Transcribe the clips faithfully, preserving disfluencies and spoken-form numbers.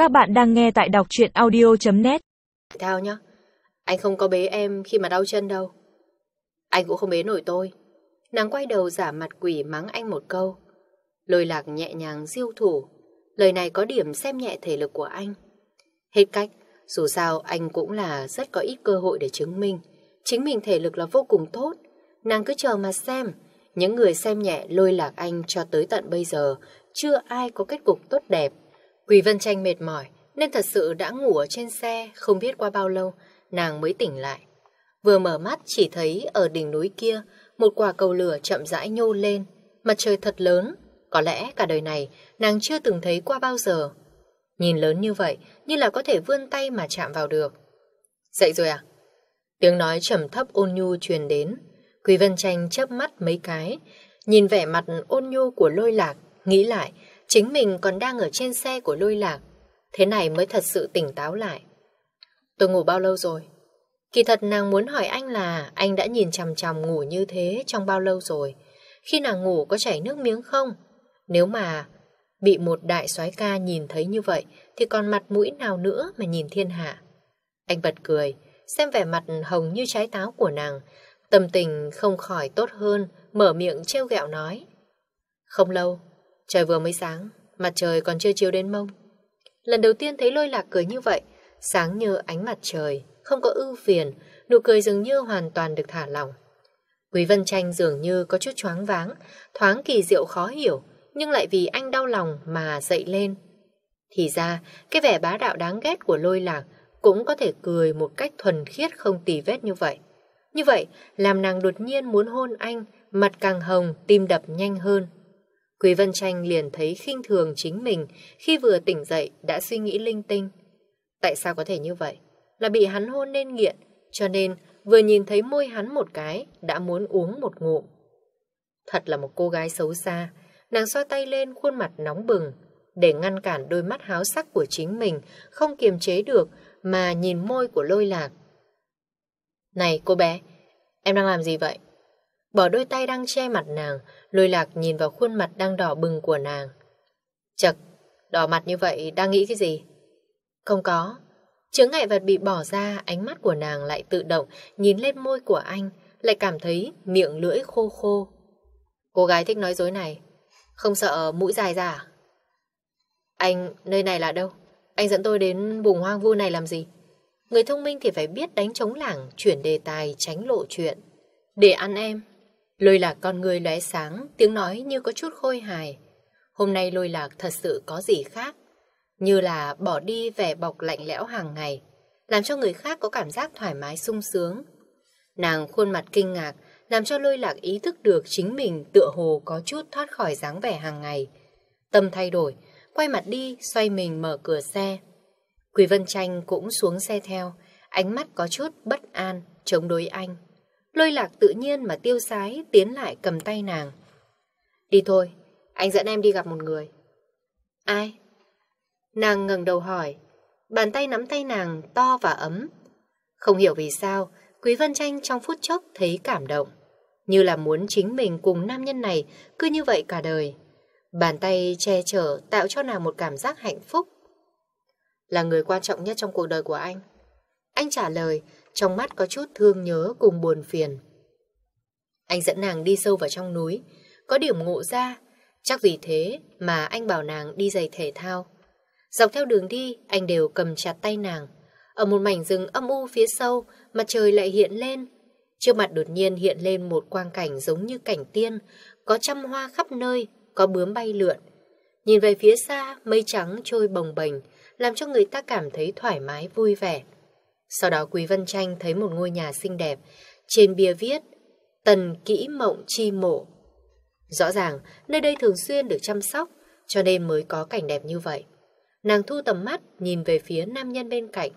Các bạn đang nghe tại đọc truyện audio chấm net. Thao nhá, anh không có bế em khi mà đau chân đâu. Anh cũng không bế nổi tôi. Nàng quay đầu giả mặt quỷ mắng anh một câu. Lôi Lạc nhẹ nhàng diêu thủ. Lời này có điểm xem nhẹ thể lực của anh. Hết cách, dù sao anh cũng là rất có ít cơ hội để chứng minh chính mình thể lực là vô cùng tốt. Nàng cứ chờ mà xem. Những người xem nhẹ Lôi Lạc anh cho tới tận bây giờ chưa ai có kết cục tốt đẹp. Quý Vân Tranh mệt mỏi nên thật sự đã ngủ ở trên xe. Không biết qua bao lâu nàng mới tỉnh lại. Vừa mở mắt chỉ thấy ở đỉnh núi kia một quả cầu lửa chậm rãi nhô lên. Mặt trời thật lớn, có lẽ cả đời này nàng chưa từng thấy qua bao giờ. Nhìn lớn như vậy như là có thể vươn tay mà chạm vào được. Dậy rồi à? Tiếng nói trầm thấp ôn nhu truyền đến. Quý Vân Tranh chớp mắt mấy cái, nhìn vẻ mặt ôn nhu của Lôi Lạc, nghĩ lại chính mình còn đang ở trên xe của Lôi Lạc. Thế này mới thật sự tỉnh táo lại. Tôi ngủ bao lâu rồi? Kỳ thật nàng muốn hỏi anh là anh đã nhìn chằm chằm ngủ như thế trong bao lâu rồi? Khi nàng ngủ có chảy nước miếng không? Nếu mà bị một đại soái ca nhìn thấy như vậy thì còn mặt mũi nào nữa mà nhìn thiên hạ? Anh bật cười, xem vẻ mặt hồng như trái táo của nàng, tâm tình không khỏi tốt hơn, mở miệng trêu ghẹo nói. Không lâu, trời vừa mới sáng, mặt trời còn chưa chiếu đến mông. Lần đầu tiên thấy Lôi Lạc cười như vậy, sáng như ánh mặt trời, không có ưu phiền, nụ cười dường như hoàn toàn được thả lỏng. Quý Vân Tranh dường như có chút choáng váng, thoáng kỳ diệu khó hiểu, nhưng lại vì anh đau lòng mà dậy lên. Thì ra, cái vẻ bá đạo đáng ghét của Lôi Lạc cũng có thể cười một cách thuần khiết không tì vết như vậy. Như vậy, làm nàng đột nhiên muốn hôn anh, mặt càng hồng, tim đập nhanh hơn. Quý Vân Tranh liền thấy khinh thường chính mình khi vừa tỉnh dậy đã suy nghĩ linh tinh. Tại sao có thể như vậy? Là bị hắn hôn nên nghiện, cho nên vừa nhìn thấy môi hắn một cái đã muốn uống một ngụm. Thật là một cô gái xấu xa. Nàng xoa tay lên khuôn mặt nóng bừng để ngăn cản đôi mắt háo sắc của chính mình không kiềm chế được mà nhìn môi của Lôi Lạc. Này cô bé, em đang làm gì vậy? Bỏ đôi tay đang che mặt nàng, Lôi Lạc nhìn vào khuôn mặt đang đỏ bừng của nàng. Chật, đỏ mặt như vậy đang nghĩ cái gì? Không có. Chướng ngại vật bị bỏ ra, ánh mắt của nàng lại tự động nhìn lên môi của anh, lại cảm thấy miệng lưỡi khô khô. Cô gái thích nói dối này, không sợ mũi dài ra à? Anh, nơi này là đâu? Anh dẫn tôi đến vùng hoang vu này làm gì? Người thông minh thì phải biết đánh trống lảng, chuyển đề tài, tránh lộ chuyện. Để ăn em. Lôi Lạc con người lóe sáng, tiếng nói như có chút khôi hài. Hôm nay Lôi Lạc thật sự có gì khác, như là bỏ đi vẻ bọc lạnh lẽo hàng ngày, làm cho người khác có cảm giác thoải mái sung sướng. Nàng khuôn mặt kinh ngạc, làm cho Lôi Lạc ý thức được chính mình tựa hồ có chút thoát khỏi dáng vẻ hàng ngày. Tâm thay đổi, quay mặt đi, xoay mình mở cửa xe. Quý Vân Tranh cũng xuống xe theo, ánh mắt có chút bất an, chống đối anh. Lôi Lạc tự nhiên mà tiêu sái tiến lại cầm tay nàng. Đi thôi, anh dẫn em đi gặp một người. Ai? Nàng ngẩng đầu hỏi, bàn tay nắm tay nàng to và ấm. Không hiểu vì sao, Quý Vân Tranh trong phút chốc thấy cảm động, như là muốn chính mình cùng nam nhân này cứ như vậy cả đời. Bàn tay che chở tạo cho nàng một cảm giác hạnh phúc. Là người quan trọng nhất trong cuộc đời của anh. Anh trả lời, trong mắt có chút thương nhớ cùng buồn phiền. Anh dẫn nàng đi sâu vào trong núi, có điểm ngộ ra, chắc vì thế mà anh bảo nàng đi giày thể thao. Dọc theo đường đi, anh đều cầm chặt tay nàng. Ở một mảnh rừng âm u phía sau, mặt trời lại hiện lên. Trước mặt đột nhiên hiện lên một quang cảnh giống như cảnh tiên, có trăm hoa khắp nơi, có bướm bay lượn. Nhìn về phía xa, mây trắng trôi bồng bềnh, làm cho người ta cảm thấy thoải mái vui vẻ. Sau đó Quý Vân Tranh thấy một ngôi nhà xinh đẹp, trên bia viết Tần Kỹ Mộng Chi Mộ. Rõ ràng nơi đây thường xuyên được chăm sóc, cho nên mới có cảnh đẹp như vậy. Nàng thu tầm mắt nhìn về phía nam nhân bên cạnh.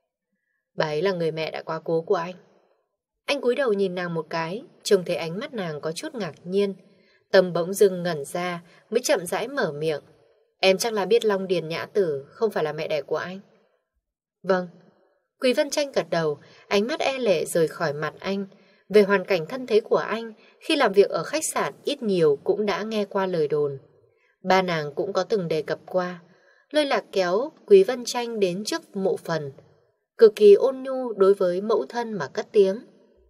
Bà ấy là người mẹ đã quá cố của anh. Anh cúi đầu nhìn nàng một cái, trông thấy ánh mắt nàng có chút ngạc nhiên. Tâm bỗng dưng ngẩn ra, mới chậm rãi mở miệng. Em chắc là biết Long Điền Nhã Tử không phải là mẹ đẻ của anh. Vâng. Quý Vân Tranh gật đầu, ánh mắt e lệ rời khỏi mặt anh. Về hoàn cảnh thân thế của anh, khi làm việc ở khách sạn ít nhiều cũng đã nghe qua lời đồn. Ba nàng cũng có từng đề cập qua. Lôi Lạc kéo Quý Vân Tranh đến trước mộ phần, cực kỳ ôn nhu đối với mẫu thân mà cất tiếng.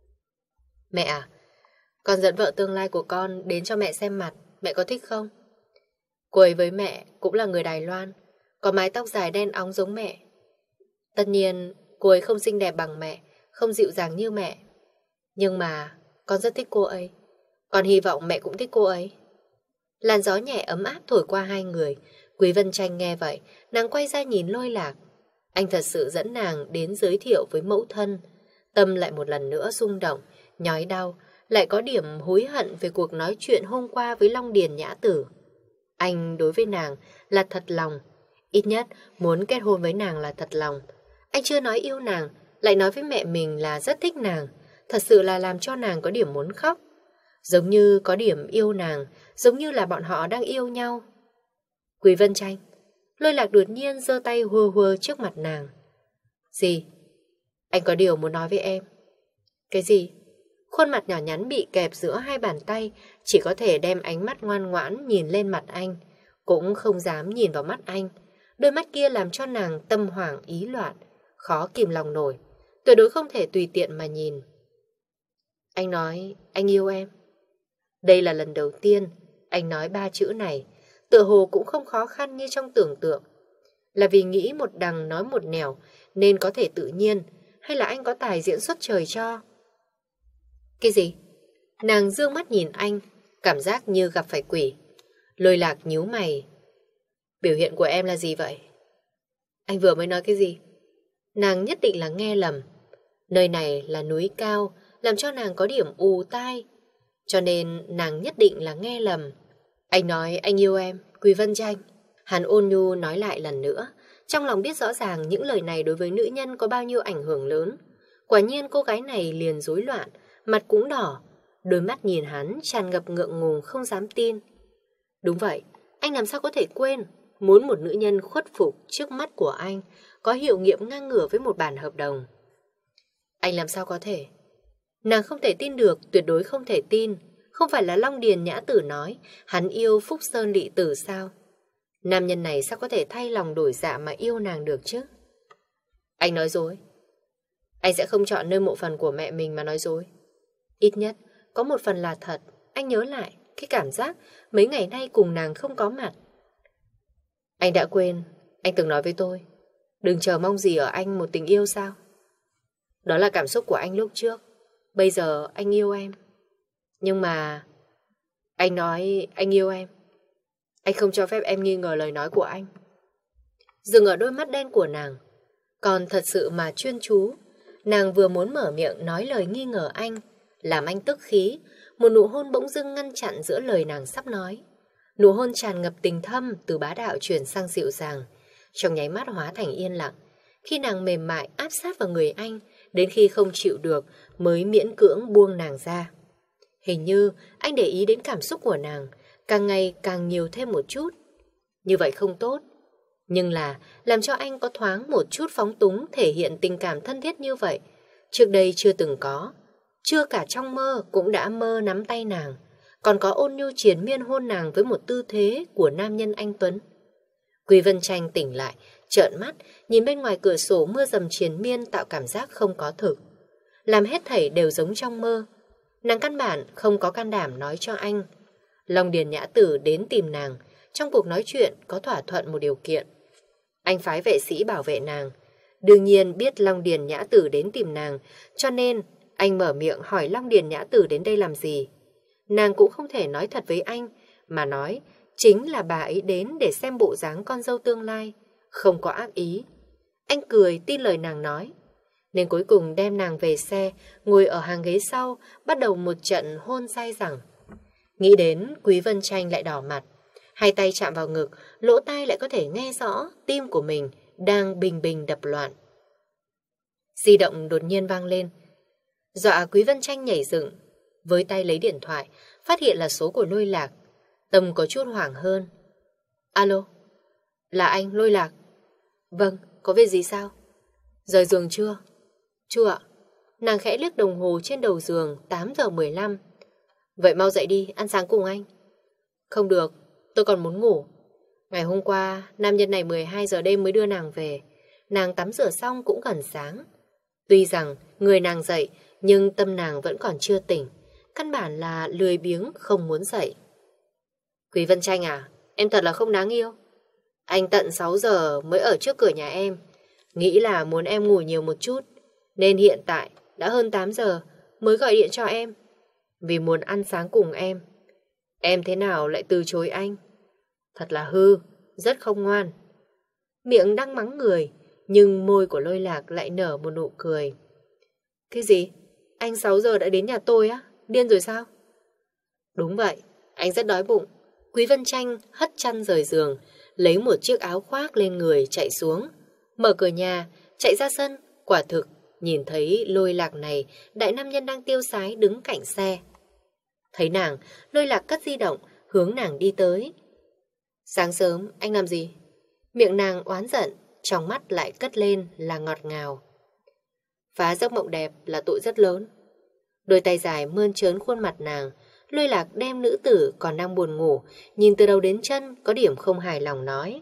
Mẹ à, con dẫn vợ tương lai của con đến cho mẹ xem mặt, mẹ có thích không? Cô ấy với mẹ cũng là người Đài Loan, có mái tóc dài đen óng giống mẹ. Tất nhiên, cô ấy không xinh đẹp bằng mẹ, không dịu dàng như mẹ. Nhưng mà con rất thích cô ấy. Con hy vọng mẹ cũng thích cô ấy. Làn gió nhẹ ấm áp thổi qua hai người. Quý Vân Tranh nghe vậy, nàng quay ra nhìn Lôi Lạc. Anh thật sự dẫn nàng đến giới thiệu với mẫu thân. Tâm lại một lần nữa rung động, nhói đau, lại có điểm hối hận về cuộc nói chuyện hôm qua với Long Điền Nhã Tử. Anh đối với nàng là thật lòng, ít nhất muốn kết hôn với nàng là thật lòng. Anh chưa nói yêu nàng, lại nói với mẹ mình là rất thích nàng, thật sự là làm cho nàng có điểm muốn khóc. Giống như có điểm yêu nàng, giống như là bọn họ đang yêu nhau. Quý Vân Tranh, Lôi Lạc đột nhiên giơ tay hùa hùa trước mặt nàng. Gì? Anh có điều muốn nói với em. Cái gì? Khuôn mặt nhỏ nhắn bị kẹp giữa hai bàn tay, chỉ có thể đem ánh mắt ngoan ngoãn nhìn lên mặt anh, cũng không dám nhìn vào mắt anh. Đôi mắt kia làm cho nàng tâm hoảng ý loạn, khó kìm lòng nổi, tuyệt đối không thể tùy tiện mà nhìn. Anh nói anh yêu em. Đây là lần đầu tiên anh nói ba chữ này, tựa hồ cũng không khó khăn như trong tưởng tượng. Là vì nghĩ một đằng nói một nẻo nên có thể tự nhiên, hay là anh có tài diễn xuất trời cho? Cái gì? Nàng dương mắt nhìn anh, cảm giác như gặp phải quỷ. Lôi Lạc nhíu mày. Biểu hiện của em là gì vậy? Anh vừa mới nói cái gì? Nàng nhất định là nghe lầm. Nơi này là núi cao, làm cho nàng có điểm ù tai, cho nên nàng nhất định là nghe lầm. Anh nói anh yêu em, Quý Vân Tranh. Hắn ôn nhu nói lại lần nữa, trong lòng biết rõ ràng những lời này đối với nữ nhân có bao nhiêu ảnh hưởng lớn. Quả nhiên cô gái này liền rối loạn, mặt cũng đỏ, đôi mắt nhìn hắn tràn ngập ngượng ngùng không dám tin. Đúng vậy, anh làm sao có thể quên, muốn một nữ nhân khuất phục trước mắt của anh, có hiệu nghiệm ngang ngửa với một bản hợp đồng. Anh làm sao có thể? Nàng không thể tin được, tuyệt đối không thể tin. Không phải là Long Điền Nhã Tử nói hắn yêu Phúc Sơn Lị Tử sao? Nam nhân này sao có thể thay lòng đổi dạ mà yêu nàng được chứ? Anh nói dối. Anh sẽ không chọn nơi mộ phần của mẹ mình mà nói dối. Ít nhất có một phần là thật. Anh nhớ lại cái cảm giác mấy ngày nay cùng nàng không có mặt. Anh đã quên, anh từng nói với tôi, đừng chờ mong gì ở anh một tình yêu sao? Đó là cảm xúc của anh lúc trước. Bây giờ anh yêu em. Nhưng mà anh nói anh yêu em, anh không cho phép em nghi ngờ lời nói của anh. Dừng ở đôi mắt đen của nàng. Còn thật sự mà chuyên chú. Nàng vừa muốn mở miệng nói lời nghi ngờ anh, làm anh tức khí. Một nụ hôn bỗng dưng ngăn chặn giữa lời nàng sắp nói. Nụ hôn tràn ngập tình thâm, từ bá đạo chuyển sang dịu dàng, trong nháy mắt hóa thành yên lặng. Khi nàng mềm mại áp sát vào người anh, đến khi không chịu được mới miễn cưỡng buông nàng ra. Hình như anh để ý đến cảm xúc của nàng, càng ngày càng nhiều thêm một chút. Như vậy không tốt, nhưng là làm cho anh có thoáng một chút phóng túng, thể hiện tình cảm thân thiết như vậy. Trước đây chưa từng có, chưa cả trong mơ cũng đã mơ nắm tay nàng, còn có ôn nhu triền miên hôn nàng với một tư thế của nam nhân anh tuấn. Quý Vân Tranh tỉnh lại, trợn mắt, nhìn bên ngoài cửa sổ mưa dầm triền miên tạo cảm giác không có thực. Làm hết thảy đều giống trong mơ. Nàng căn bản không có can đảm nói cho anh. Long Điền Nhã Tử đến tìm nàng, trong cuộc nói chuyện có thỏa thuận một điều kiện. Anh phái vệ sĩ bảo vệ nàng. Đương nhiên biết Long Điền Nhã Tử đến tìm nàng, cho nên anh mở miệng hỏi Long Điền Nhã Tử đến đây làm gì. Nàng cũng không thể nói thật với anh, mà nói chính là bà ấy đến để xem bộ dáng con dâu tương lai, không có ác ý. Anh cười tin lời nàng nói, nên cuối cùng đem nàng về xe, ngồi ở hàng ghế sau, bắt đầu một trận hôn dai dẳng. Nghĩ đến, Quý Vân Tranh lại đỏ mặt, hai tay chạm vào ngực, lỗ tai lại có thể nghe rõ tim của mình đang bình bình đập loạn. Di động đột nhiên vang lên, dọa Quý Vân Tranh nhảy dựng, với tay lấy điện thoại, phát hiện là số của Lôi Lạc. Tâm có chút hoảng hơn. Alo, là anh Lôi Lạc. Vâng, có việc gì sao? Rời giường chưa? Chưa ạ. Nàng khẽ liếc đồng hồ trên đầu giường, tám giờ mười lăm. Vậy mau dậy đi, ăn sáng cùng anh. Không được, tôi còn muốn ngủ. Ngày hôm qua, nam nhân này mười hai giờ đêm mới đưa nàng về. Nàng tắm rửa xong cũng gần sáng. Tuy rằng người nàng dậy, nhưng tâm nàng vẫn còn chưa tỉnh. Căn bản là lười biếng không muốn dậy. Quý Vân Tranh à, em thật là không đáng yêu. Anh tận sáu giờ mới ở trước cửa nhà em. Nghĩ là muốn em ngủ nhiều một chút. Nên hiện tại đã hơn tám giờ mới gọi điện cho em. Vì muốn ăn sáng cùng em. Em thế nào lại từ chối anh? Thật là hư, rất không ngoan. Miệng đang mắng người, nhưng môi của Lôi Lạc lại nở một nụ cười. Cái gì? Anh sáu giờ đã đến nhà tôi á? Điên rồi sao? Đúng vậy, anh rất đói bụng. Quý Vân Tranh hất chăn rời giường, lấy một chiếc áo khoác lên người chạy xuống. Mở cửa nhà, chạy ra sân, quả thực, nhìn thấy Lôi Lạc này, đại nam nhân đang tiêu sái đứng cạnh xe. Thấy nàng, Lôi Lạc cất di động, hướng nàng đi tới. Sáng sớm, anh làm gì? Miệng nàng oán giận, trong mắt lại cất lên là ngọt ngào. Phá giấc mộng đẹp là tội rất lớn. Đôi tay dài mơn trớn khuôn mặt nàng, Lôi Lạc đem nữ tử còn đang buồn ngủ, nhìn từ đầu đến chân có điểm không hài lòng nói.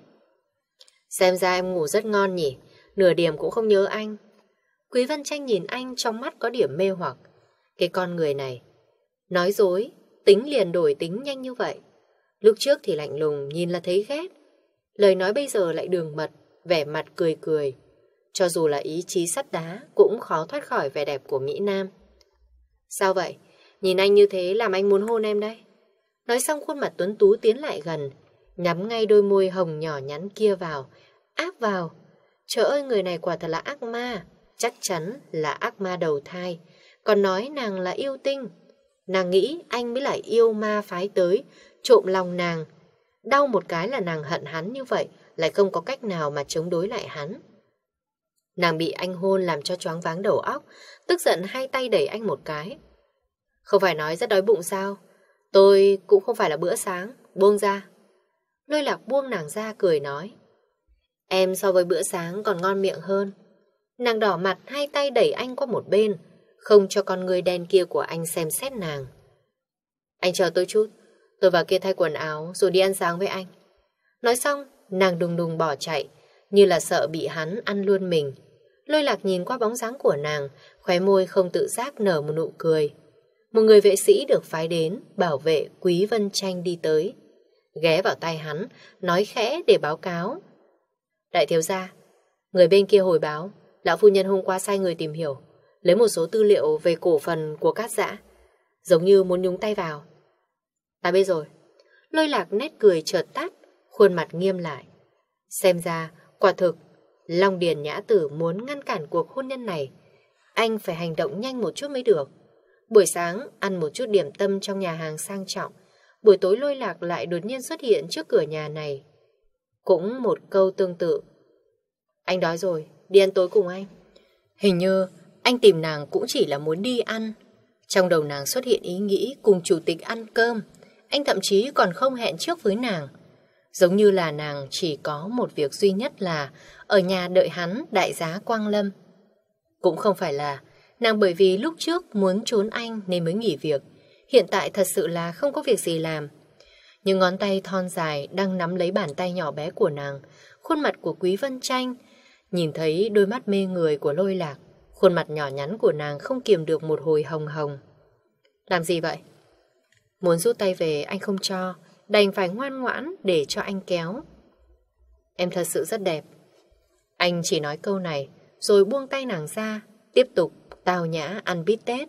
Xem ra em ngủ rất ngon nhỉ, nửa điểm cũng không nhớ anh. Quý Vân Tranh nhìn anh trong mắt có điểm mê hoặc. Cái con người này, nói dối, tính liền đổi tính nhanh như vậy. Lúc trước thì lạnh lùng, nhìn là thấy ghét. Lời nói bây giờ lại đường mật, vẻ mặt cười cười. Cho dù là ý chí sắt đá, cũng khó thoát khỏi vẻ đẹp của Mỹ Nam. Sao vậy? Nhìn anh như thế làm anh muốn hôn em đây. Nói xong khuôn mặt tuấn tú tiến lại gần, nhắm ngay đôi môi hồng nhỏ nhắn kia vào, áp vào. Trời ơi, người này quả thật là ác ma, chắc chắn là ác ma đầu thai. Còn nói nàng là yêu tinh. Nàng nghĩ anh mới là yêu ma phái tới, trộm lòng nàng. Đau một cái là nàng hận hắn như vậy, lại không có cách nào mà chống đối lại hắn. Nàng bị anh hôn làm cho choáng váng đầu óc, tức giận hai tay đẩy anh một cái. Không phải nói rất đói bụng sao? Tôi cũng không phải là bữa sáng, buông ra. Lôi Lạc buông nàng ra cười nói. Em so với bữa sáng còn ngon miệng hơn. Nàng đỏ mặt hai tay đẩy anh qua một bên, không cho con người đen kia của anh xem xét nàng. Anh chờ tôi chút, tôi vào kia thay quần áo rồi đi ăn sáng với anh. Nói xong, nàng đùng đùng bỏ chạy, như là sợ bị hắn ăn luôn mình. Lôi Lạc nhìn qua bóng dáng của nàng, khóe môi không tự giác nở một nụ cười. Một người vệ sĩ được phái đến bảo vệ Quý Vân Tranh đi tới, ghé vào tai hắn, nói khẽ để báo cáo. Đại thiếu gia, người bên kia hồi báo, lão phu nhân hôm qua sai người tìm hiểu, lấy một số tư liệu về cổ phần của Cát Dã, giống như muốn nhúng tay vào. Ta biết rồi. Lôi Lạc nét cười chợt tắt, khuôn mặt nghiêm lại. Xem ra, quả thực, Long Điền Nhã Tử muốn ngăn cản cuộc hôn nhân này. Anh phải hành động nhanh một chút mới được. Buổi sáng, ăn một chút điểm tâm trong nhà hàng sang trọng. Buổi tối Lôi Lạc lại đột nhiên xuất hiện trước cửa nhà này. Cũng một câu tương tự. Anh đói rồi, đi ăn tối cùng anh. Hình như anh tìm nàng cũng chỉ là muốn đi ăn. Trong đầu nàng xuất hiện ý nghĩ cùng chủ tịch ăn cơm. Anh thậm chí còn không hẹn trước với nàng. Giống như là nàng chỉ có một việc duy nhất là ở nhà đợi hắn đại giá Quang Lâm. Cũng không phải là nàng bởi vì lúc trước muốn trốn anh nên mới nghỉ việc. Hiện tại thật sự là không có việc gì làm. Nhưng ngón tay thon dài đang nắm lấy bàn tay nhỏ bé của nàng. Khuôn mặt của Quý Vân Tranh, nhìn thấy đôi mắt mê người của Lôi Lạc, khuôn mặt nhỏ nhắn của nàng không kiềm được một hồi hồng hồng. Làm gì vậy? Muốn rút tay về anh không cho, đành phải ngoan ngoãn để cho anh kéo. Em thật sự rất đẹp. Anh chỉ nói câu này rồi buông tay nàng ra, tiếp tục tao nhã ăn bít tết.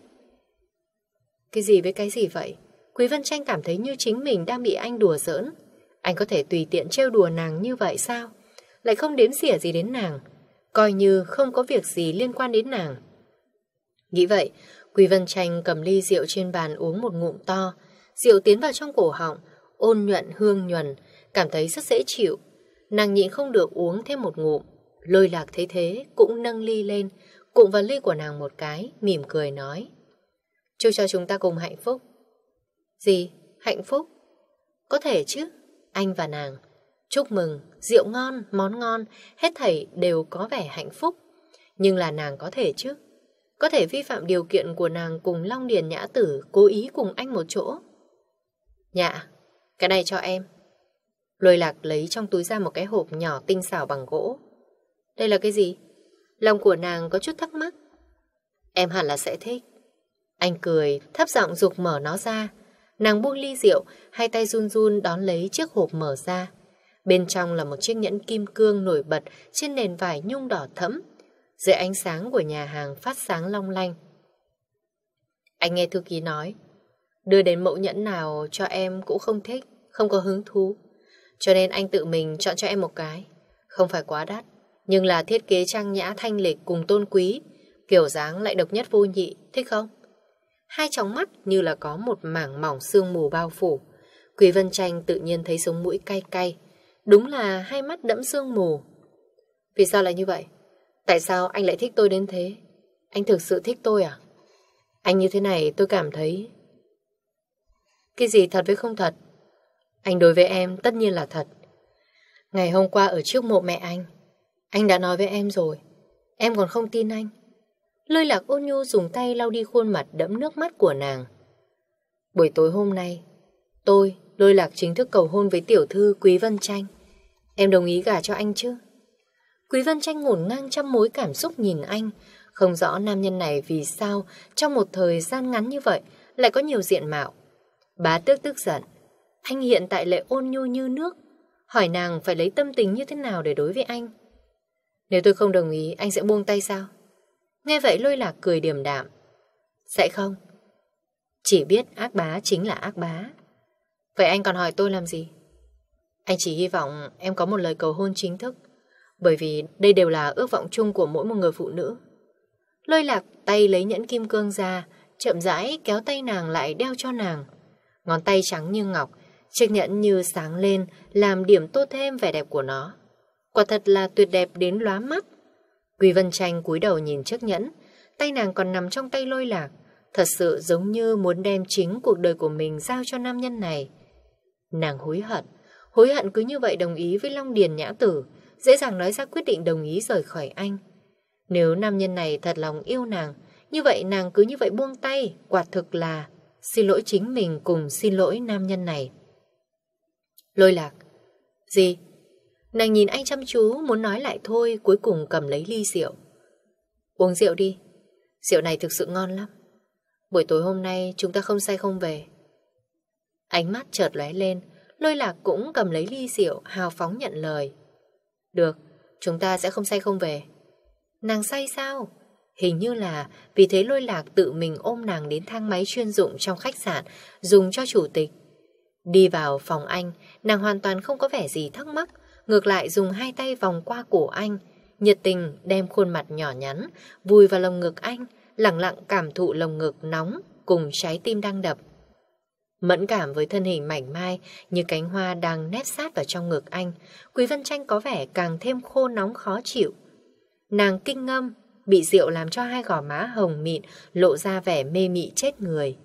Cái gì với cái gì vậy? Quý Vân Tranh cảm thấy như chính mình đang bị anh đùa giỡn. Anh có thể tùy tiện trêu đùa nàng như vậy sao? Lại không đếm xỉa gì đến nàng, coi như không có việc gì liên quan đến nàng. Nghĩ vậy, Quý Vân Tranh cầm ly rượu trên bàn uống một ngụm to. Rượu tiến vào trong cổ họng, ôn nhuận hương nhuần, cảm thấy rất dễ chịu. Nàng nhịn không được uống thêm một ngụm. Lôi Lạc thấy thế cũng nâng ly lên, cụng vào ly của nàng một cái, mỉm cười nói. Chúc cho chúng ta cùng hạnh phúc. Gì? Hạnh phúc? Có thể chứ, anh và nàng. Chúc mừng, rượu ngon, món ngon, hết thảy đều có vẻ hạnh phúc. Nhưng là nàng có thể chứ? Có thể vi phạm điều kiện của nàng cùng Long Điền Nhã Tử cố ý cùng anh một chỗ. Nhạ, cái này cho em. Lôi Lạc lấy trong túi ra một cái hộp nhỏ tinh xảo bằng gỗ. Đây là cái gì? Lòng của nàng có chút thắc mắc. Em hẳn là sẽ thích. Anh cười, thấp giọng giục mở nó ra. Nàng buông ly rượu, hai tay run run đón lấy chiếc hộp mở ra. Bên trong là một chiếc nhẫn kim cương nổi bật trên nền vải nhung đỏ thẫm. Dưới ánh sáng của nhà hàng phát sáng long lanh. Anh nghe thư ký nói, đưa đến mẫu nhẫn nào cho em cũng không thích, không có hứng thú. Cho nên anh tự mình chọn cho em một cái. Không phải quá đắt, nhưng là thiết kế trang nhã thanh lịch cùng tôn quý, kiểu dáng lại độc nhất vô nhị, thích không? Hai tròng mắt như là có một mảng mỏng sương mù bao phủ. Quý Vân Tranh tự nhiên thấy sống mũi cay cay. Đúng là hai mắt đẫm sương mù. Vì sao lại như vậy? Tại sao anh lại thích tôi đến thế? Anh thực sự thích tôi à? Anh như thế này tôi cảm thấy... Cái gì thật với không thật? Anh đối với em tất nhiên là thật. Ngày hôm qua ở trước mộ mẹ anh, anh đã nói với em rồi. Em còn không tin anh. Lôi Lạc ôn nhu dùng tay lau đi khuôn mặt đẫm nước mắt của nàng. Buổi tối hôm nay, tôi, Lôi Lạc chính thức cầu hôn với tiểu thư Quý Vân Tranh. Em đồng ý gả cho anh chứ? Quý Vân Tranh ngổn ngang trăm mối cảm xúc nhìn anh. Không rõ nam nhân này vì sao trong một thời gian ngắn như vậy lại có nhiều diện mạo. Bá Tước tức giận. Anh hiện tại lại ôn nhu như nước. Hỏi nàng phải lấy tâm tình như thế nào để đối với anh. Nếu tôi không đồng ý, anh sẽ buông tay sao? Nghe vậy Lôi Lạc cười điềm đạm. Sẽ không. Chỉ biết ác bá chính là ác bá. Vậy anh còn hỏi tôi làm gì? Anh chỉ hy vọng em có một lời cầu hôn chính thức. Bởi vì đây đều là ước vọng chung của mỗi một người phụ nữ. Lôi Lạc tay lấy nhẫn kim cương ra, chậm rãi kéo tay nàng lại đeo cho nàng. Ngón tay trắng như ngọc, chiếc nhẫn như sáng lên, làm điểm tô thêm vẻ đẹp của nó. Quả thật là tuyệt đẹp đến lóa mắt. Quý Vân Tranh cúi đầu nhìn chiếc nhẫn, tay nàng còn nằm trong tay Lôi Lạc, thật sự giống như muốn đem chính cuộc đời của mình giao cho nam nhân này. Nàng hối hận, hối hận cứ như vậy đồng ý với Long Điền Nhã Tử, dễ dàng nói ra quyết định đồng ý rời khỏi anh. Nếu nam nhân này thật lòng yêu nàng, như vậy nàng cứ như vậy buông tay, quả thực là xin lỗi chính mình cùng xin lỗi nam nhân này. Lôi Lạc. Gì? Nàng nhìn anh chăm chú, muốn nói lại thôi, cuối cùng cầm lấy ly rượu. Uống rượu đi, rượu này thực sự ngon lắm. Buổi tối hôm nay chúng ta không say không về. Ánh mắt chợt lóe lên, Lôi Lạc cũng cầm lấy ly rượu, hào phóng nhận lời. Được, chúng ta sẽ không say không về. Nàng say sao? Hình như là vì thế Lôi Lạc tự mình ôm nàng đến thang máy chuyên dụng trong khách sạn, dùng cho chủ tịch. Đi vào phòng anh, nàng hoàn toàn không có vẻ gì thắc mắc, ngược lại dùng hai tay vòng qua cổ anh, nhiệt tình đem khuôn mặt nhỏ nhắn vùi vào lồng ngực anh, lặng lặng cảm thụ lồng ngực nóng cùng trái tim đang đập. Mẫn cảm với thân hình mảnh mai như cánh hoa đang nép sát vào trong ngực anh, Quý Vân Tranh có vẻ càng thêm khô nóng khó chịu. Nàng kinh ngâm, bị rượu làm cho hai gò má hồng mịn lộ ra vẻ mê mị chết người.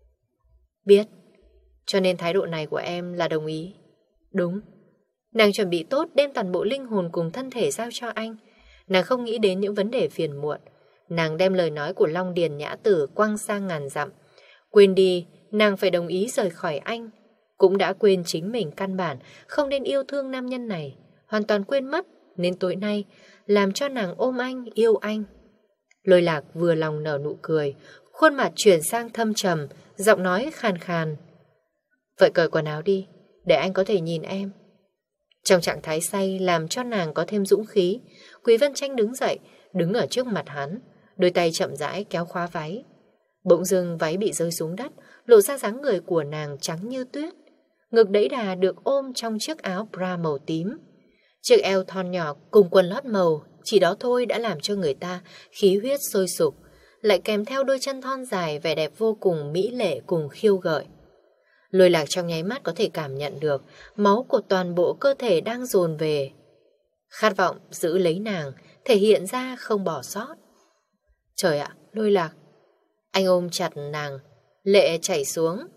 Biết, cho nên thái độ này của em là đồng ý. Đúng. Nàng chuẩn bị tốt đem toàn bộ linh hồn cùng thân thể giao cho anh. Nàng không nghĩ đến những vấn đề phiền muộn. Nàng đem lời nói của Long Điền Nhã Tử quăng sang ngàn dặm. Quên đi, nàng phải đồng ý rời khỏi anh. Cũng đã quên chính mình căn bản không nên yêu thương nam nhân này. Hoàn toàn quên mất, nên tối nay làm cho nàng ôm anh, yêu anh. Lôi Lạc vừa lòng nở nụ cười, khuôn mặt chuyển sang thâm trầm, giọng nói khàn khàn. Vậy cởi quần áo đi, để anh có thể nhìn em. Trong trạng thái say làm cho nàng có thêm dũng khí, Quý Vân Tranh đứng dậy, đứng ở trước mặt hắn, đôi tay chậm rãi kéo khóa váy. Bỗng dưng váy bị rơi xuống đất, lộ ra dáng người của nàng trắng như tuyết. Ngực đẫy đà được ôm trong chiếc áo bra màu tím. Chiếc eo thon nhỏ cùng quần lót màu, chỉ đó thôi đã làm cho người ta khí huyết sôi sục, lại kèm theo đôi chân thon dài vẻ đẹp vô cùng mỹ lệ cùng khiêu gợi. Lôi Lạc trong nháy mắt có thể cảm nhận được máu của toàn bộ cơ thể đang dồn về. Khát vọng giữ lấy nàng, thể hiện ra không bỏ sót. Trời ạ, Lôi Lạc. Anh ôm chặt nàng, lệ chảy xuống.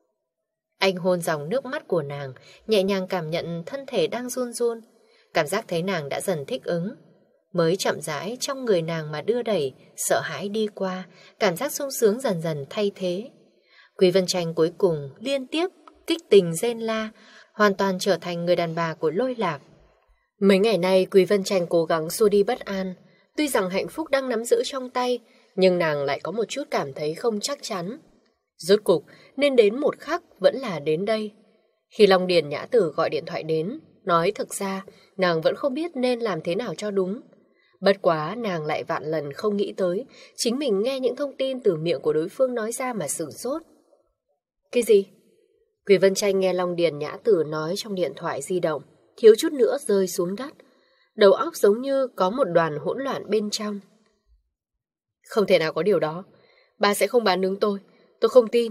Anh hôn dòng nước mắt của nàng, nhẹ nhàng cảm nhận thân thể đang run run. Cảm giác thấy nàng đã dần thích ứng. Mới chậm rãi trong người nàng mà đưa đẩy, sợ hãi đi qua, cảm giác sung sướng dần dần thay thế. Quý Vân Tranh cuối cùng liên tiếp kích tình rên la, hoàn toàn trở thành người đàn bà của Lôi Lạc. Mấy ngày nay Quý Vân Tranh cố gắng xua đi bất an. Tuy rằng hạnh phúc đang nắm giữ trong tay, nhưng nàng lại có một chút cảm thấy không chắc chắn. Rốt cục, nên đến một khắc vẫn là đến đây. Khi Long Điền Nhã Tử gọi điện thoại đến, nói thực ra nàng vẫn không biết nên làm thế nào cho đúng. Bất quá nàng lại vạn lần không nghĩ tới chính mình nghe những thông tin từ miệng của đối phương nói ra mà sửng sốt. Cái gì? Quý Vân Tranh nghe Long Điền Nhã Tử nói trong điện thoại di động, thiếu chút nữa rơi xuống đất. Đầu óc giống như có một đoàn hỗn loạn bên trong. Không thể nào có điều đó. Bà sẽ không bán nướng tôi. Tôi không tin.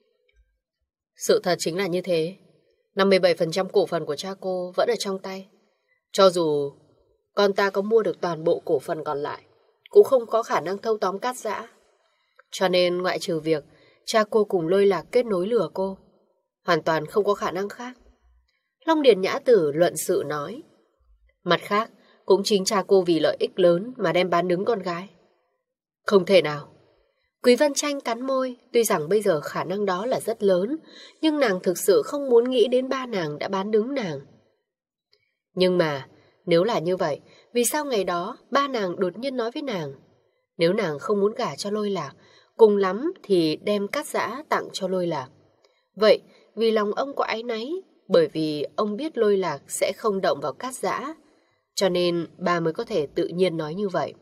Sự thật chính là như thế. năm mươi bảy phần trăm cổ phần của cha cô vẫn ở trong tay. Cho dù con ta có mua được toàn bộ cổ phần còn lại, cũng không có khả năng thâu tóm Cát Dã. Cho nên ngoại trừ việc cha cô cùng Lôi Lạc kết nối lừa cô, hoàn toàn không có khả năng khác. Long Điền Nhã Tử luận sự nói. Mặt khác, cũng chính cha cô vì lợi ích lớn mà đem bán đứng con gái. Không thể nào. Quý Vân Tranh cắn môi, tuy rằng bây giờ khả năng đó là rất lớn, nhưng nàng thực sự không muốn nghĩ đến ba nàng đã bán đứng nàng. Nhưng mà, nếu là như vậy, vì sao ngày đó ba nàng đột nhiên nói với nàng, nếu nàng không muốn gả cho Lôi Lạc, cùng lắm thì đem Cát Dã tặng cho Lôi Lạc. Vậy, vì lòng ông có áy náy, bởi vì ông biết Lôi Lạc sẽ không động vào Cát Dã, cho nên bà mới có thể tự nhiên nói như vậy.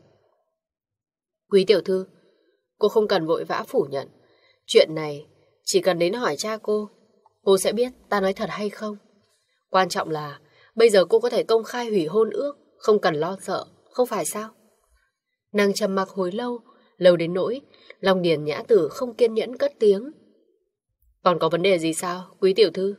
Quý tiểu thư, cô không cần vội vã phủ nhận. Chuyện này chỉ cần đến hỏi cha cô, cô sẽ biết ta nói thật hay không. Quan trọng là bây giờ cô có thể công khai hủy hôn ước, không cần lo sợ, không phải sao? Nàng trầm mặc hồi lâu, lâu đến nỗi Long Điền Nhã Tử không kiên nhẫn cất tiếng. Còn có vấn đề gì sao, quý tiểu thư?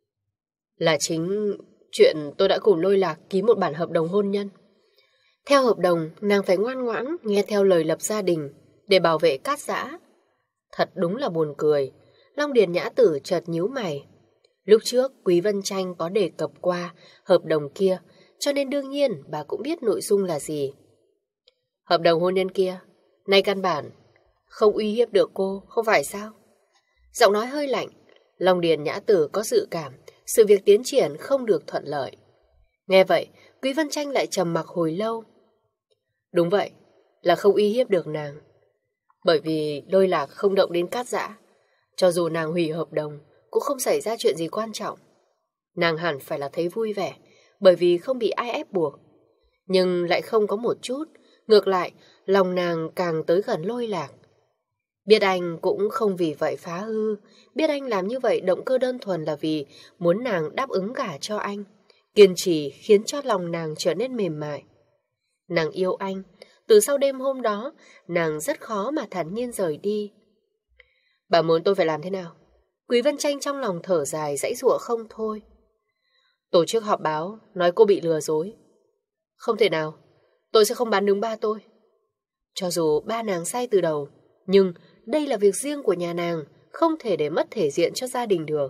Là chính chuyện tôi đã cùng Lôi Lạc ký một bản hợp đồng hôn nhân. Theo hợp đồng, nàng phải ngoan ngoãn nghe theo lời lập gia đình để bảo vệ Cát Dã. Thật đúng là buồn cười. Long Điền Nhã Tử chợt nhíu mày. Lúc trước Quý Vân Tranh có đề cập qua hợp đồng kia, cho nên đương nhiên bà cũng biết nội dung là gì. Hợp đồng hôn nhân kia, nay căn bản không uy hiếp được cô, không phải sao? Giọng nói hơi lạnh, Long Điền Nhã Tử có dự cảm sự việc tiến triển không được thuận lợi. Nghe vậy, Quý Vân Tranh lại trầm mặc hồi lâu. Đúng vậy, là không uy hiếp được nàng. Bởi vì Lôi Lạc không động đến Cát Dã, cho dù nàng hủy hợp đồng cũng không xảy ra chuyện gì quan trọng. Nàng hẳn phải là thấy vui vẻ, bởi vì không bị ai ép buộc. Nhưng lại không có một chút, ngược lại, lòng nàng càng tới gần Lôi Lạc. Biết anh cũng không vì vậy phá hư, biết anh làm như vậy động cơ đơn thuần là vì muốn nàng đáp ứng gả cho anh, kiên trì khiến cho lòng nàng trở nên mềm mại. Nàng yêu anh, từ sau đêm hôm đó, nàng rất khó mà thản nhiên rời đi. Bà muốn tôi phải làm thế nào? Quý Vân Tranh trong lòng thở dài dãy giụa không thôi. Tổ chức họp báo, nói cô bị lừa dối. Không thể nào, tôi sẽ không bán đứng ba tôi. Cho dù ba nàng sai từ đầu, nhưng đây là việc riêng của nhà nàng, không thể để mất thể diện cho gia đình được.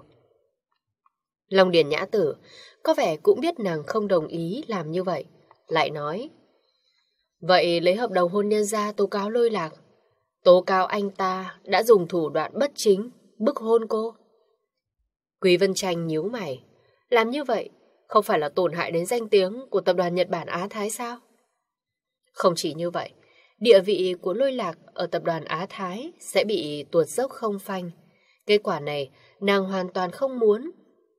Long Điền Nhã Tử có vẻ cũng biết nàng không đồng ý làm như vậy, lại nói. Vậy lấy hợp đồng hôn nhân ra tố cáo Lôi Lạc, tố cáo anh ta đã dùng thủ đoạn bất chính, bức hôn cô. Quý Vân Tranh nhíu mày, làm như vậy không phải là tổn hại đến danh tiếng của tập đoàn Nhật Bản Á Thái sao? Không chỉ như vậy, địa vị của Lôi Lạc ở tập đoàn Á Thái sẽ bị tuột dốc không phanh. Kết quả này nàng hoàn toàn không muốn.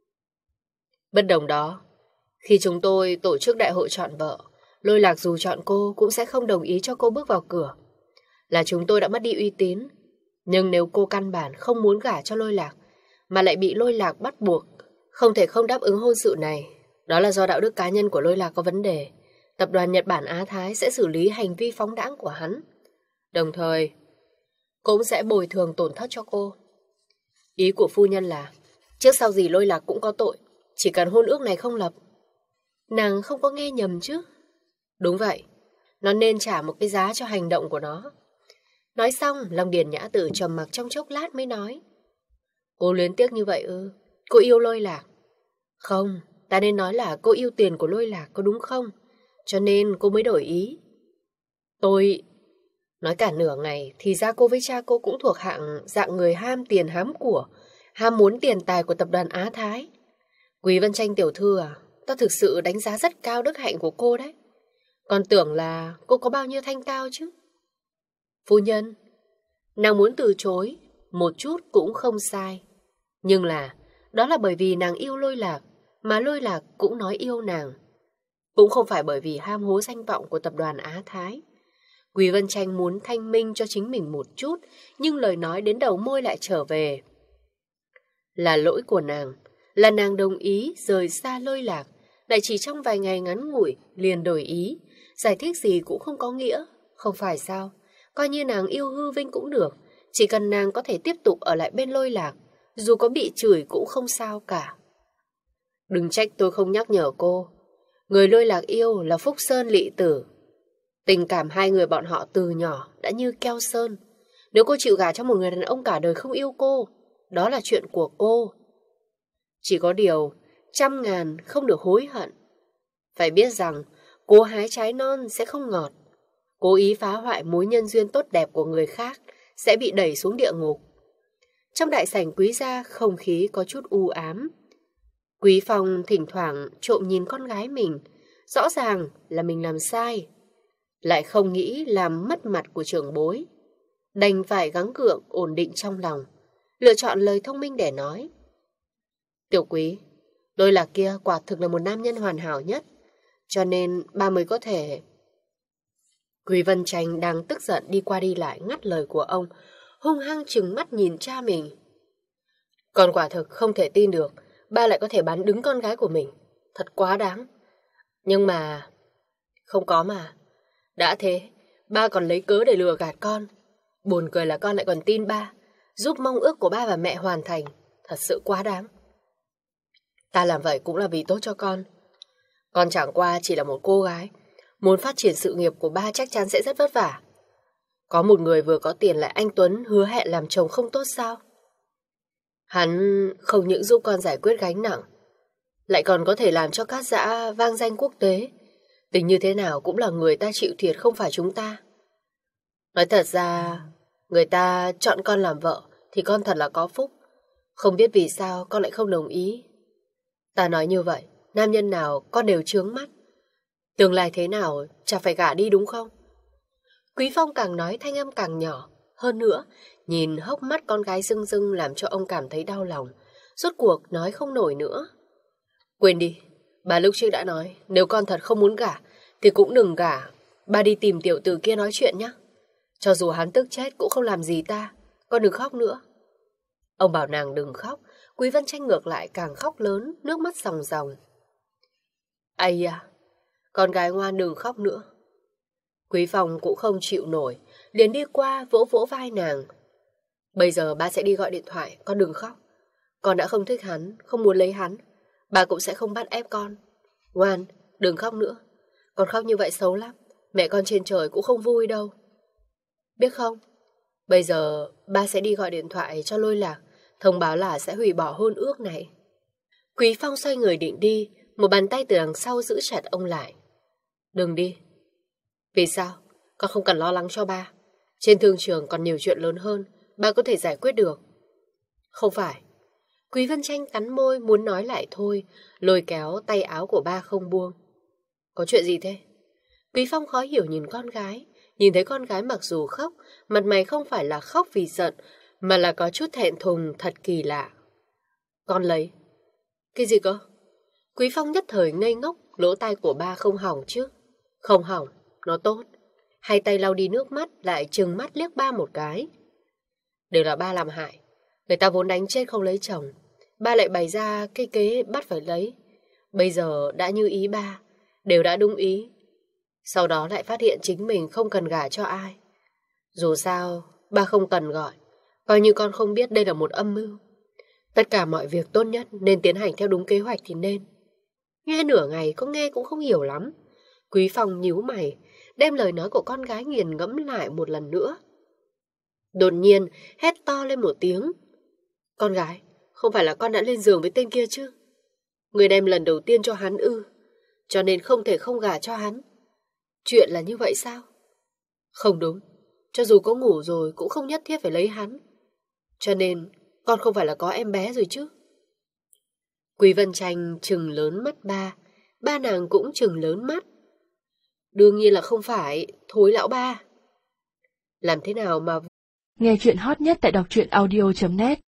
Bất đồng đó, khi chúng tôi tổ chức đại hội chọn vợ, Lôi Lạc dù chọn cô cũng sẽ không đồng ý cho cô bước vào cửa. Là chúng tôi đã mất đi uy tín. Nhưng nếu cô căn bản không muốn gả cho Lôi Lạc, mà lại bị Lôi Lạc bắt buộc, không thể không đáp ứng hôn sự này, đó là do đạo đức cá nhân của Lôi Lạc có vấn đề. Tập đoàn Nhật Bản Á Thái sẽ xử lý hành vi phóng đãng của hắn. Đồng thời, cũng sẽ bồi thường tổn thất cho cô. Ý của phu nhân là, trước sau gì Lôi Lạc cũng có tội, chỉ cần hôn ước này không lập. Nàng không có nghe nhầm chứ? Đúng vậy, nó nên trả một cái giá cho hành động của nó. Nói xong, Long Điền Nhã Tử trầm mặc trong chốc lát mới nói. Cô luyến tiếc như vậy ư? Cô yêu Lôi Lạc? Không, ta nên nói là cô yêu tiền của Lôi Lạc, có đúng không? Cho nên cô mới đổi ý. Tôi... Nói cả nửa ngày, thì ra cô với cha cô cũng thuộc hạng dạng người ham tiền hám của, ham muốn tiền tài của tập đoàn Á Thái. Quý Vân Tranh tiểu thư à, ta thực sự đánh giá rất cao đức hạnh của cô đấy. Còn tưởng là cô có bao nhiêu thanh cao chứ. Phu nhân, nàng muốn từ chối, một chút cũng không sai. Nhưng là, đó là bởi vì nàng yêu Lôi Lạc, mà Lôi Lạc cũng nói yêu nàng. Cũng không phải bởi vì ham hố danh vọng của tập đoàn Á Thái. Quý Vân Tranh muốn thanh minh cho chính mình một chút, nhưng lời nói đến đầu môi lại trở về. Là lỗi của nàng, là nàng đồng ý rời xa Lôi Lạc, lại chỉ trong vài ngày ngắn ngủi liền đổi ý, giải thích gì cũng không có nghĩa, không phải sao? Coi như nàng yêu Hư Vinh cũng được, chỉ cần nàng có thể tiếp tục ở lại bên Lôi Lạc, dù có bị chửi cũng không sao cả. Đừng trách tôi không nhắc nhở cô, người Lôi Lạc yêu là Phúc Sơn Lị Tử. Tình cảm hai người bọn họ từ nhỏ đã như keo sơn. Nếu cô chịu gả cho một người đàn ông cả đời không yêu cô, đó là chuyện của cô. Chỉ có điều, trăm ngàn không được hối hận. Phải biết rằng, cố hái trái non sẽ không ngọt. Cố ý phá hoại mối nhân duyên tốt đẹp của người khác sẽ bị đẩy xuống địa ngục. Trong đại sảnh Quý gia không khí có chút u ám. Quý Phong thỉnh thoảng trộm nhìn con gái mình, rõ ràng là mình làm sai, lại không nghĩ làm mất mặt của trưởng bối. Đành phải gắng gượng ổn định trong lòng, lựa chọn lời thông minh để nói. Tiểu Quý, Lôi Lạc kia quả thực là một nam nhân hoàn hảo nhất, cho nên ba mới có thể... Quý Vân Tranh đang tức giận đi qua đi lại ngắt lời của ông, hung hăng trừng mắt nhìn cha mình. Còn quả thực không thể tin được, ba lại có thể bán đứng con gái của mình. Thật quá đáng. Nhưng mà... Không có mà. Đã thế, ba còn lấy cớ để lừa gạt con. Buồn cười là con lại còn tin ba, giúp mong ước của ba và mẹ hoàn thành. Thật sự quá đáng. Ta làm vậy cũng là vì tốt cho con. Con chẳng qua chỉ là một cô gái, muốn phát triển sự nghiệp của ba chắc chắn sẽ rất vất vả. Có một người vừa có tiền lại anh Tuấn hứa hẹn làm chồng không tốt sao? Hắn không những giúp con giải quyết gánh nặng, lại còn có thể làm cho Cát Giã vang danh quốc tế. Tình như thế nào cũng là người ta chịu thiệt, không phải chúng ta. Nói thật ra, người ta chọn con làm vợ thì con thật là có phúc. Không biết vì sao con lại không đồng ý. Ta nói như vậy, nam nhân nào con đều chướng mắt. Tương lai thế nào chả phải gả đi đúng không? Quý Phong càng nói thanh âm càng nhỏ. Hơn nữa, nhìn hốc mắt con gái rưng rưng làm cho ông cảm thấy đau lòng. Rốt cuộc nói không nổi nữa. Quên đi, bà lúc trước đã nói, nếu con thật không muốn gả thì cũng đừng gả. Bà đi tìm tiểu tử kia nói chuyện nhé. Cho dù hắn tức chết cũng không làm gì ta. Con đừng khóc nữa. Ông bảo nàng đừng khóc. Quý Vân Tranh ngược lại càng khóc lớn, nước mắt ròng ròng. Ây à, con gái ngoan đừng khóc nữa. Quý Phong cũng không chịu nổi, liền đi qua vỗ vỗ vai nàng. Bây giờ ba sẽ đi gọi điện thoại, con đừng khóc. Con đã không thích hắn, không muốn lấy hắn, bà cũng sẽ không bắt ép con. Ngoan, đừng khóc nữa. Con khóc như vậy xấu lắm, mẹ con trên trời cũng không vui đâu. Biết không, bây giờ ba sẽ đi gọi điện thoại cho Lôi Lạc, thông báo là sẽ hủy bỏ hôn ước này. Quý Phong xoay người định đi, một bàn tay từ đằng sau giữ chặt ông lại. Đừng đi. Vì sao? Con không cần lo lắng cho ba. Trên thương trường còn nhiều chuyện lớn hơn, ba có thể giải quyết được. Không phải. Quý Vân Tranh cắn môi muốn nói lại thôi, lôi kéo tay áo của ba không buông. Có chuyện gì thế? Quý Phong khó hiểu nhìn con gái, nhìn thấy con gái mặc dù khóc, mặt mày không phải là khóc vì giận, mà là có chút thẹn thùng thật kỳ lạ. Con lấy. Cái gì cơ? Quý Phong nhất thời ngây ngốc, lỗ tai của ba không hỏng chứ. Không hỏng, nó tốt. Hai tay lau đi nước mắt, lại trừng mắt liếc ba một cái. Đều là ba làm hại. Người ta vốn đánh chết không lấy chồng, ba lại bày ra cái kế bắt phải lấy. Bây giờ đã như ý ba, đều đã đúng ý. Sau đó lại phát hiện chính mình không cần gả cho ai. Dù sao, ba không cần gọi, coi như con không biết đây là một âm mưu. Tất cả mọi việc tốt nhất nên tiến hành theo đúng kế hoạch thì nên. Nghe nửa ngày có nghe cũng không hiểu lắm. Quý Phong nhíu mày, đem lời nói của con gái nghiền ngẫm lại một lần nữa. Đột nhiên hét to lên một tiếng. Con gái, không phải là con đã lên giường với tên kia chứ? Người đem lần đầu tiên cho hắn ư, cho nên không thể không gả cho hắn. Chuyện là như vậy sao? Không đúng, cho dù có ngủ rồi cũng không nhất thiết phải lấy hắn. Cho nên con không phải là có em bé rồi chứ? Quý Vân Tranh trừng lớn mắt ba, ba nàng cũng trừng lớn mắt. Đương nhiên là không phải, thối lão ba. Làm thế nào mà... Nghe chuyện hot nhất tại đọc truyện audio chấm net